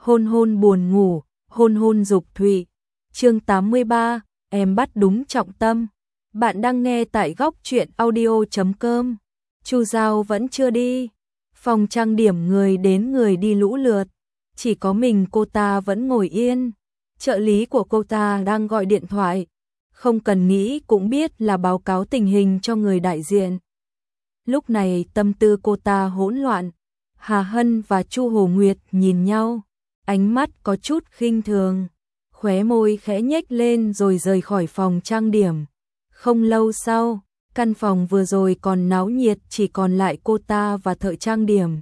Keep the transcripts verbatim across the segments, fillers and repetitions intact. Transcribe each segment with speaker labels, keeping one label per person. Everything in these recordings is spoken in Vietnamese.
Speaker 1: hôn hôn buồn ngủ, hôn hôn dục thụy. Chương tám mươi ba, em bắt đúng trọng tâm. Bạn đang nghe tại góc truyện audio chấm com. Chu Giao vẫn chưa đi. Phòng trang điểm người đến người đi lũ lượt. Chỉ có mình cô ta vẫn ngồi yên. Trợ lý của cô ta đang gọi điện thoại. Không cần nghĩ cũng biết là báo cáo tình hình cho người đại diện. Lúc này tâm tư cô ta hỗn loạn. Hà Hân và Chu Hồ Nguyệt nhìn nhau. Ánh mắt có chút khinh thường. Khóe môi khẽ nhếch lên rồi rời khỏi phòng trang điểm. Không lâu sau, căn phòng vừa rồi còn náo nhiệt chỉ còn lại cô ta và thợ trang điểm.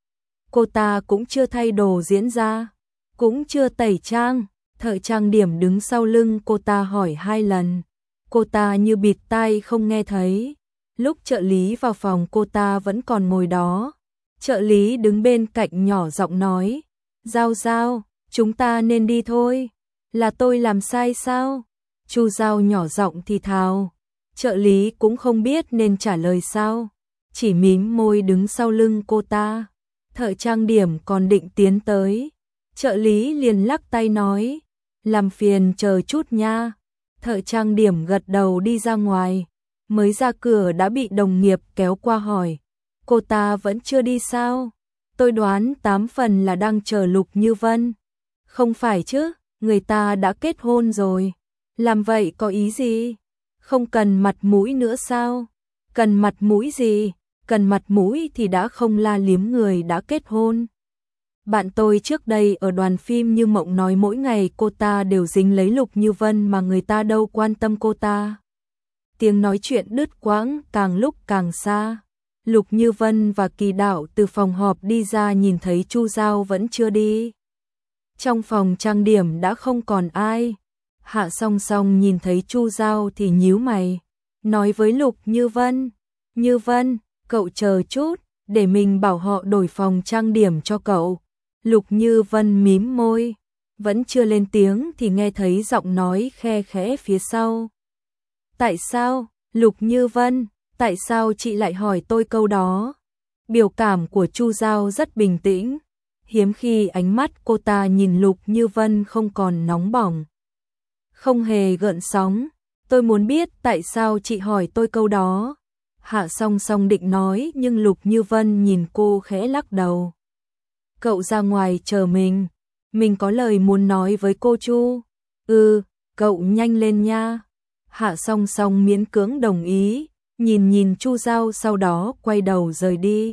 Speaker 1: Cô ta cũng chưa thay đồ diễn ra, cũng chưa tẩy trang. Thợ trang điểm đứng sau lưng cô ta hỏi hai lần. Cô ta như bịt tai không nghe thấy. Lúc trợ lý vào phòng cô ta vẫn còn ngồi đó. Trợ lý đứng bên cạnh nhỏ giọng nói. Giao Giao, chúng ta nên đi thôi. Là tôi làm sai sao? Chu Giao nhỏ giọng thì thào. Trợ lý cũng không biết nên trả lời sao. Chỉ mím môi đứng sau lưng cô ta. Thợ trang điểm còn định tiến tới. Trợ lý liền lắc tay nói. Làm phiền chờ chút nha. Thợ trang điểm gật đầu đi ra ngoài. Mới ra cửa đã bị đồng nghiệp kéo qua hỏi. Cô ta vẫn chưa đi sao? Tôi đoán tám phần là đang chờ Lục Như Vân. Không phải chứ, người ta đã kết hôn rồi. Làm vậy có ý gì? Không cần mặt mũi nữa sao? Cần mặt mũi gì? Cần mặt mũi thì đã không la liếm người đã kết hôn. Bạn tôi trước đây ở đoàn phim Như Mộng nói mỗi ngày cô ta đều dính lấy Lục Như Vân mà người ta đâu quan tâm cô ta. Tiếng nói chuyện đứt quãng càng lúc càng xa. Lục Như Vân và Kỳ Đạo từ phòng họp đi ra nhìn thấy Chu Giao vẫn chưa đi. Trong phòng trang điểm đã không còn ai. Hạ Song Song nhìn thấy Chu Giao thì nhíu mày. Nói với Lục Như Vân. Như Vân, cậu chờ chút, để mình bảo họ đổi phòng trang điểm cho cậu. Lục Như Vân mím môi. Vẫn chưa lên tiếng thì nghe thấy giọng nói khe khẽ phía sau. Tại sao, Lục Như Vân? Tại sao chị lại hỏi tôi câu đó? Biểu cảm của Chu Giao rất bình tĩnh. Hiếm khi ánh mắt cô ta nhìn Lục Như Vân không còn nóng bỏng. Không hề gợn sóng. Tôi muốn biết tại sao chị hỏi tôi câu đó. Hạ Song Song định nói nhưng Lục Như Vân nhìn cô khẽ lắc đầu. Cậu ra ngoài chờ mình. Mình có lời muốn nói với cô Chu. Ừ, cậu nhanh lên nha. Hạ Song Song miễn cưỡng đồng ý. Nhìn nhìn Chu Giao sau đó quay đầu rời đi.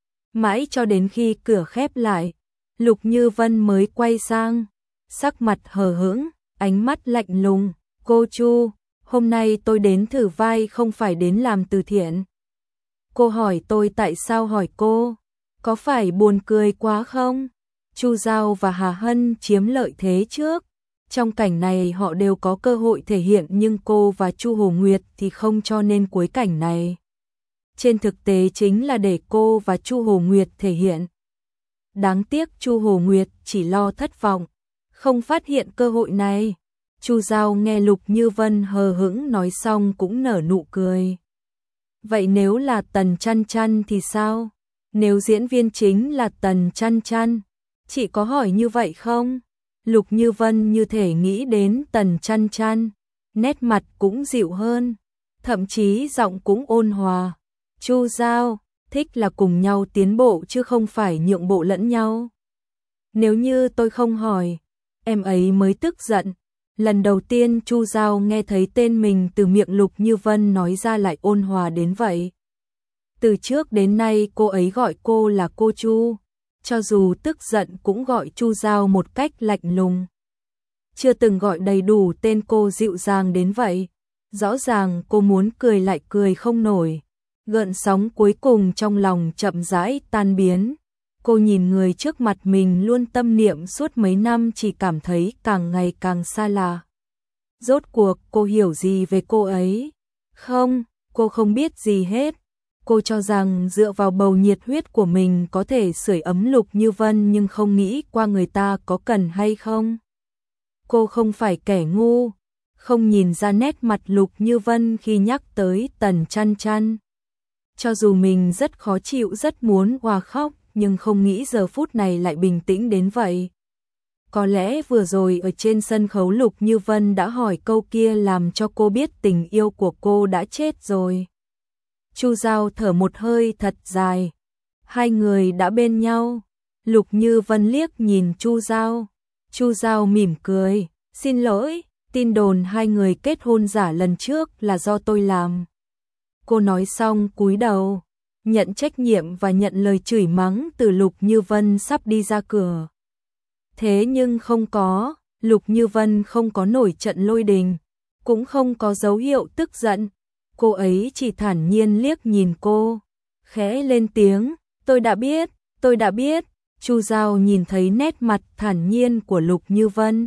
Speaker 1: Mãi cho đến khi cửa khép lại, Lục Như Vân mới quay sang, sắc mặt hờ hững, ánh mắt lạnh lùng. Cô Chu, hôm nay tôi đến thử vai không phải đến làm từ thiện. Cô hỏi tôi tại sao hỏi cô, có phải buồn cười quá không? Chu Giao và Hà Hân chiếm lợi thế trước. Trong cảnh này họ đều có cơ hội thể hiện nhưng cô và Chu Hồ Nguyệt thì không cho nên cuối cảnh này. Trên thực tế chính là để cô và Chu Hồ Nguyệt thể hiện. Đáng tiếc Chu Hồ Nguyệt chỉ lo thất vọng, không phát hiện cơ hội này. Chu Giao nghe Lục Như Vân hờ hững nói xong cũng nở nụ cười. Vậy nếu là Tần Chăn Chăn thì sao? Nếu diễn viên chính là Tần Chăn Chăn, chị có hỏi như vậy không? Lục Như Vân như thể nghĩ đến Tần Chăn Chăn, nét mặt cũng dịu hơn, thậm chí giọng cũng ôn hòa. Chu Giao, thích là cùng nhau tiến bộ chứ không phải nhượng bộ lẫn nhau. Nếu như tôi không hỏi, em ấy mới tức giận. Lần đầu tiên Chu Giao nghe thấy tên mình từ miệng Lục Như Vân nói ra lại ôn hòa đến vậy. Từ trước đến nay cô ấy gọi cô là cô Chu. Cho dù tức giận cũng gọi Chu Giao một cách lạnh lùng. Chưa từng gọi đầy đủ tên cô dịu dàng đến vậy. Rõ ràng cô muốn cười lại cười không nổi. Gợn sóng cuối cùng trong lòng chậm rãi tan biến. Cô nhìn người trước mặt mình luôn tâm niệm suốt mấy năm chỉ cảm thấy càng ngày càng xa lạ. Rốt cuộc cô hiểu gì về cô ấy? Không, cô không biết gì hết. Cô cho rằng dựa vào bầu nhiệt huyết của mình có thể sưởi ấm Lục Như Vân nhưng không nghĩ qua người ta có cần hay không. Cô không phải kẻ ngu, không nhìn ra nét mặt Lục Như Vân khi nhắc tới Tần Chăn Chăn. Cho dù mình rất khó chịu rất muốn òa khóc nhưng không nghĩ giờ phút này lại bình tĩnh đến vậy. Có lẽ vừa rồi ở trên sân khấu Lục Như Vân đã hỏi câu kia làm cho cô biết tình yêu của cô đã chết rồi. Chu Giao thở một hơi thật dài. Hai người đã bên nhau. Lục Như Vân liếc nhìn Chu Giao. Chu Giao mỉm cười. Xin lỗi, tin đồn hai người kết hôn giả lần trước là do tôi làm. Cô nói xong cúi đầu, nhận trách nhiệm và nhận lời chửi mắng từ Lục Như Vân sắp đi ra cửa. Thế nhưng không có, Lục Như Vân không có nổi trận lôi đình, cũng không có dấu hiệu tức giận. Cô ấy chỉ thản nhiên liếc nhìn cô, khẽ lên tiếng, tôi đã biết, tôi đã biết. Chu Giao nhìn thấy nét mặt thản nhiên của Lục Như Vân.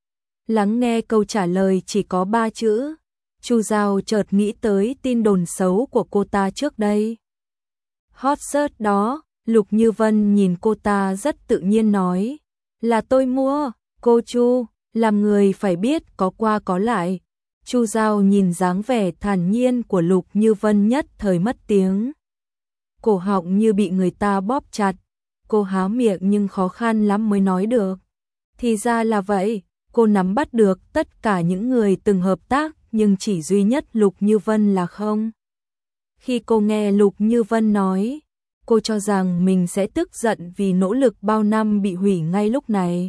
Speaker 1: Lắng nghe câu trả lời chỉ có ba chữ. Chu Giao chợt nghĩ tới tin đồn xấu của cô ta trước đây. Hot search đó, Lục Như Vân nhìn cô ta rất tự nhiên nói. Là tôi mua, cô Chu, làm người phải biết có qua có lại. Chu Giao nhìn dáng vẻ thản nhiên của Lục Như Vân nhất thời mất tiếng. Cổ họng như bị người ta bóp chặt. Cô há miệng nhưng khó khăn lắm mới nói được. Thì ra là vậy, cô nắm bắt được tất cả những người từng hợp tác, nhưng chỉ duy nhất Lục Như Vân là không. Khi cô nghe Lục Như Vân nói, cô cho rằng mình sẽ tức giận vì nỗ lực bao năm bị hủy ngay lúc này.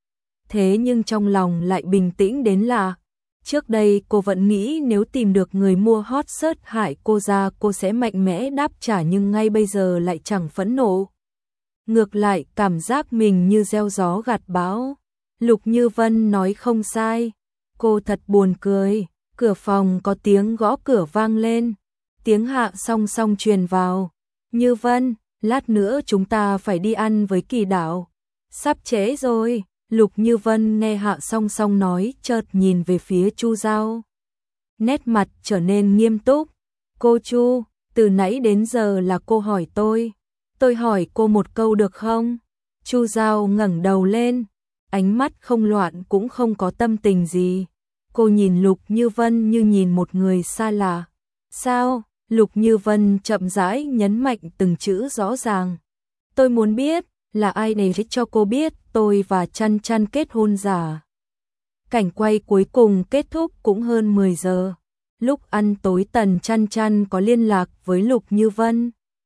Speaker 1: Thế nhưng trong lòng lại bình tĩnh đến lạ. Trước đây cô vẫn nghĩ nếu tìm được người mua hot search hại cô ra cô sẽ mạnh mẽ đáp trả, nhưng ngay bây giờ lại chẳng phẫn nộ. Ngược lại cảm giác mình như gieo gió gặt bão. Lục Như Vân nói không sai. Cô thật buồn cười. Cửa phòng có tiếng gõ cửa vang lên. Tiếng Hạ Song Song truyền vào. Như Vân, lát nữa chúng ta phải đi ăn với Kỳ Đạo. Sắp trễ rồi. Lục Như Vân nghe Hạ Song Song nói chợt nhìn về phía Chu Giao. Nét mặt trở nên nghiêm túc. Cô Chu, từ nãy đến giờ là cô hỏi tôi. Tôi hỏi cô một câu được không? Chu Giao ngẩng đầu lên. Ánh mắt không loạn cũng không có tâm tình gì. Cô nhìn Lục Như Vân như nhìn một người xa lạ. Sao? Lục Như Vân chậm rãi nhấn mạnh từng chữ rõ ràng. Tôi muốn biết là ai để cho cô biết tôi và Chăn Chăn kết hôn giả. Cảnh quay cuối cùng kết thúc cũng hơn mười giờ. Lúc ăn tối Tần Chăn Chăn có liên lạc với Lục Như Vân.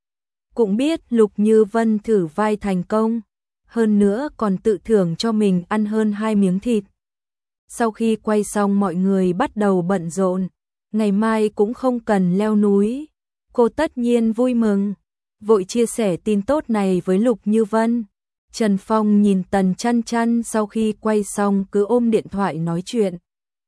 Speaker 1: Cũng biết Lục Như Vân thử vai thành công. Hơn nữa còn tự thưởng cho mình ăn hơn hai miếng thịt. Sau khi quay xong mọi người bắt đầu bận rộn. Ngày mai cũng không cần leo núi. Cô tất nhiên vui mừng. Vội chia sẻ tin tốt này với Lục Như Vân. Trần Phong nhìn Tần Chăn Chăn sau khi quay xong cứ ôm điện thoại nói chuyện.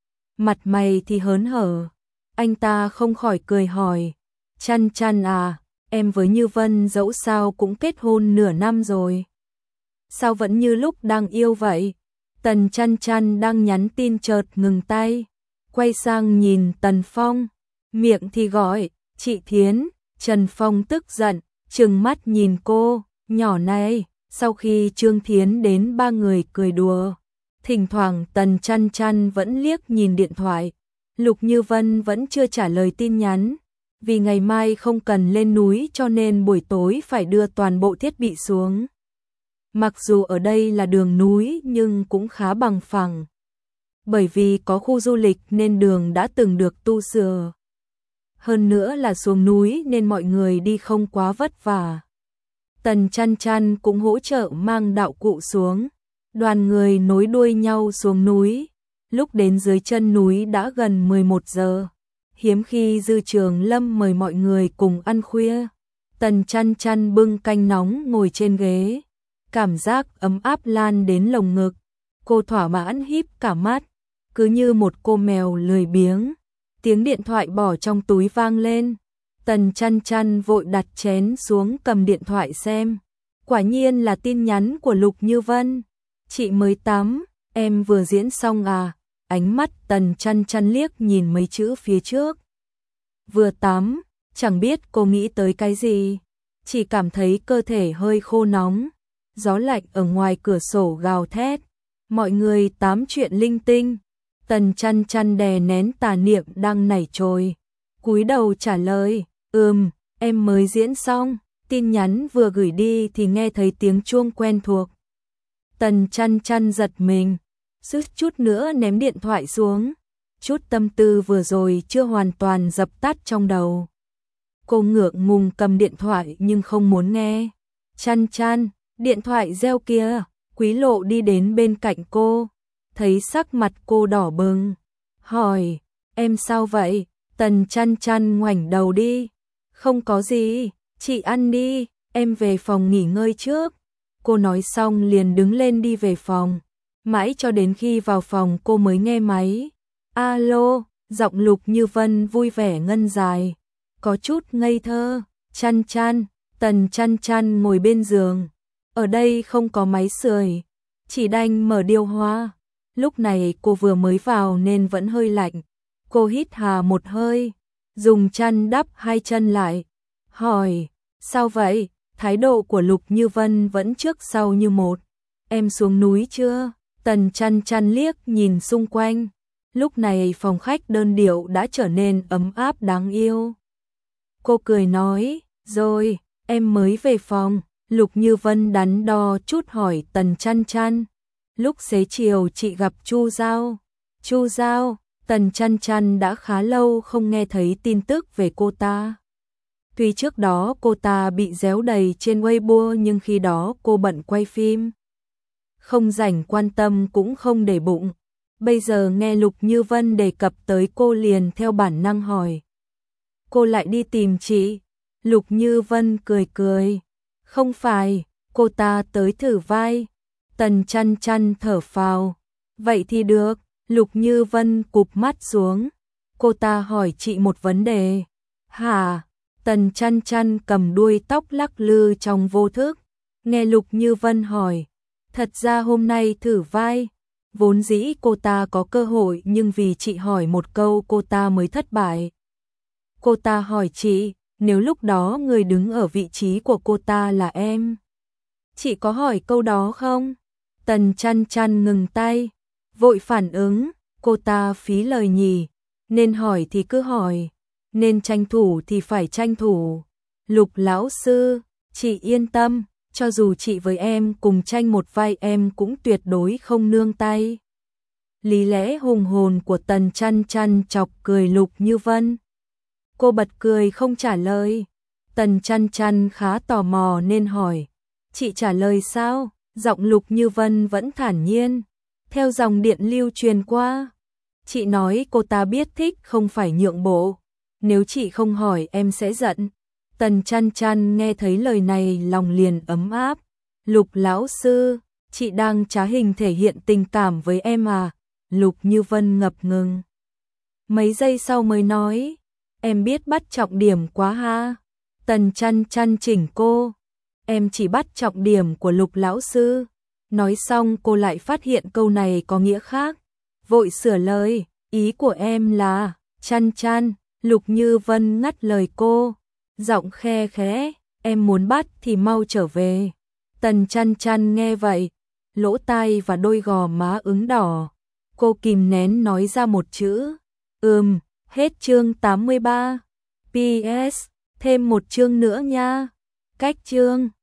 Speaker 1: Mặt mày thì hớn hở. Anh ta không khỏi cười hỏi. Chăn Chăn à, em với Như Vân dẫu sao cũng kết hôn nửa năm rồi. Sao vẫn như lúc đang yêu vậy? Tần Chăn Chăn đang nhắn tin chợt ngừng tay. Quay sang nhìn Tần Phong. Miệng thì gọi, chị Thiến. Trần Phong tức giận, trừng mắt nhìn cô. Nhỏ này, sau khi Trương Thiến đến ba người cười đùa. Thỉnh thoảng Tần Chăn Chăn vẫn liếc nhìn điện thoại. Lục Như Vân vẫn chưa trả lời tin nhắn. Vì ngày mai không cần lên núi cho nên buổi tối phải đưa toàn bộ thiết bị xuống. Mặc dù ở đây là đường núi nhưng cũng khá bằng phẳng. Bởi vì có khu du lịch nên đường đã từng được tu sửa. Hơn nữa là xuống núi nên mọi người đi không quá vất vả. Tần Chăn Chăn cũng hỗ trợ mang đạo cụ xuống. Đoàn người nối đuôi nhau xuống núi. Lúc đến dưới chân núi đã gần mười một giờ. Hiếm khi Dư Trường Lâm mời mọi người cùng ăn khuya. Tần Chăn Chăn bưng canh nóng ngồi trên ghế. Cảm giác ấm áp lan đến lồng ngực. Cô thỏa mãn híp cả mắt. Cứ như một cô mèo lười biếng. Tiếng điện thoại bỏ trong túi vang lên. Tần Chăn Chăn vội đặt chén xuống cầm điện thoại xem. Quả nhiên là tin nhắn của Lục Như Vân. Chị mới tắm, em vừa diễn xong à? Ánh mắt Tần Chăn Chăn liếc nhìn mấy chữ phía trước. Vừa tắm, chẳng biết cô nghĩ tới cái gì. Chỉ cảm thấy cơ thể hơi khô nóng. Gió lạnh ở ngoài cửa sổ gào thét. Mọi người tám chuyện linh tinh. Tần Chăn Chăn đè nén tà niệm đang nảy trôi. Cúi đầu trả lời, ừm, em mới diễn xong. Tin nhắn vừa gửi đi thì nghe thấy tiếng chuông quen thuộc. Tần Chăn Chăn giật mình, suýt chút nữa ném điện thoại xuống. Chút tâm tư vừa rồi chưa hoàn toàn dập tắt trong đầu. Cô ngượng ngùng cầm điện thoại nhưng không muốn nghe. Chăn Chăn, điện thoại reo kìa. Quý Lộ đi đến bên cạnh cô, thấy sắc mặt cô đỏ bừng, hỏi, em sao vậy? Tần Chăn Chăn ngoảnh đầu đi, không có gì, chị ăn đi, em về phòng nghỉ ngơi trước. Cô nói xong liền đứng lên đi về phòng, mãi cho đến khi vào phòng cô mới nghe máy. Alo, giọng Lục Như Vân vui vẻ ngân dài, có chút ngây thơ. Chăn Chăn, Tần Chăn Chăn ngồi bên giường. Ở đây không có máy sưởi, chỉ đành mở điều hòa. Lúc này cô vừa mới vào nên vẫn hơi lạnh. Cô hít hà một hơi, dùng chăn đắp hai chân lại, hỏi, sao vậy? Thái độ của Lục Như Vân vẫn trước sau như một. Em xuống núi chưa? Tần Chăn Chăn liếc nhìn xung quanh. Lúc này phòng khách đơn điệu đã trở nên ấm áp đáng yêu. Cô cười nói, rồi, em mới về phòng. Lục Như Vân đắn đo chút hỏi Tần Chăn Chăn, lúc xế chiều chị gặp Chu Giao. Chu Giao, Tần Chăn Chăn đã khá lâu không nghe thấy tin tức về cô ta. Tuy trước đó cô ta bị réo đầy trên Weibo nhưng khi đó cô bận quay phim, không rảnh quan tâm cũng không để bụng. Bây giờ nghe Lục Như Vân đề cập tới cô liền theo bản năng hỏi, cô lại đi tìm chị? Lục Như Vân cười cười, không phải, cô ta tới thử vai. Tần Chăn Chăn thở phào, vậy thì được. Lục Như Vân cụp mắt xuống, cô ta hỏi chị một vấn đề. Hả? Tần Chăn Chăn cầm đuôi tóc lắc lư trong vô thức, nghe Lục Như Vân hỏi, thật ra hôm nay thử vai, vốn dĩ cô ta có cơ hội nhưng vì chị hỏi một câu cô ta mới thất bại. Cô ta hỏi chị, nếu lúc đó người đứng ở vị trí của cô ta là em, chị có hỏi câu đó không? Tần Chăn Chăn ngừng tay, vội phản ứng, cô ta phí lời nhỉ, nên hỏi thì cứ hỏi, nên tranh thủ thì phải tranh thủ. Lục lão sư, chị yên tâm, cho dù chị với em cùng tranh một vai em cũng tuyệt đối không nương tay. Lý lẽ hùng hồn của Tần Chăn Chăn chọc cười Lục Như Vân. Cô bật cười không trả lời. Tần Chăn Chăn khá tò mò nên hỏi, chị trả lời sao? Giọng Lục Như Vân vẫn thản nhiên, theo dòng điện lưu truyền qua. Chị nói cô ta biết thích không phải nhượng bộ, nếu chị không hỏi em sẽ giận. Tần Chăn Chăn nghe thấy lời này lòng liền ấm áp. Lục lão sư, chị đang trá hình thể hiện tình cảm với em à? Lục Như Vân ngập ngừng. Mấy giây sau mới nói, em biết bắt trọng điểm quá ha. Tần Chăn Chăn chỉnh cô, em chỉ bắt trọng điểm của Lục lão sư. Nói xong cô lại phát hiện câu này có nghĩa khác, vội sửa lời, ý của em là, Chăn Chăn. Lục Như Vân ngắt lời cô, giọng khe khẽ, em muốn bắt thì mau trở về. Tần Chăn Chăn nghe vậy, lỗ tai và đôi gò má ửng đỏ. Cô kìm nén nói ra một chữ, ừm. Hết chương tám mươi ba. pê ét, thêm một chương nữa nha. Cách chương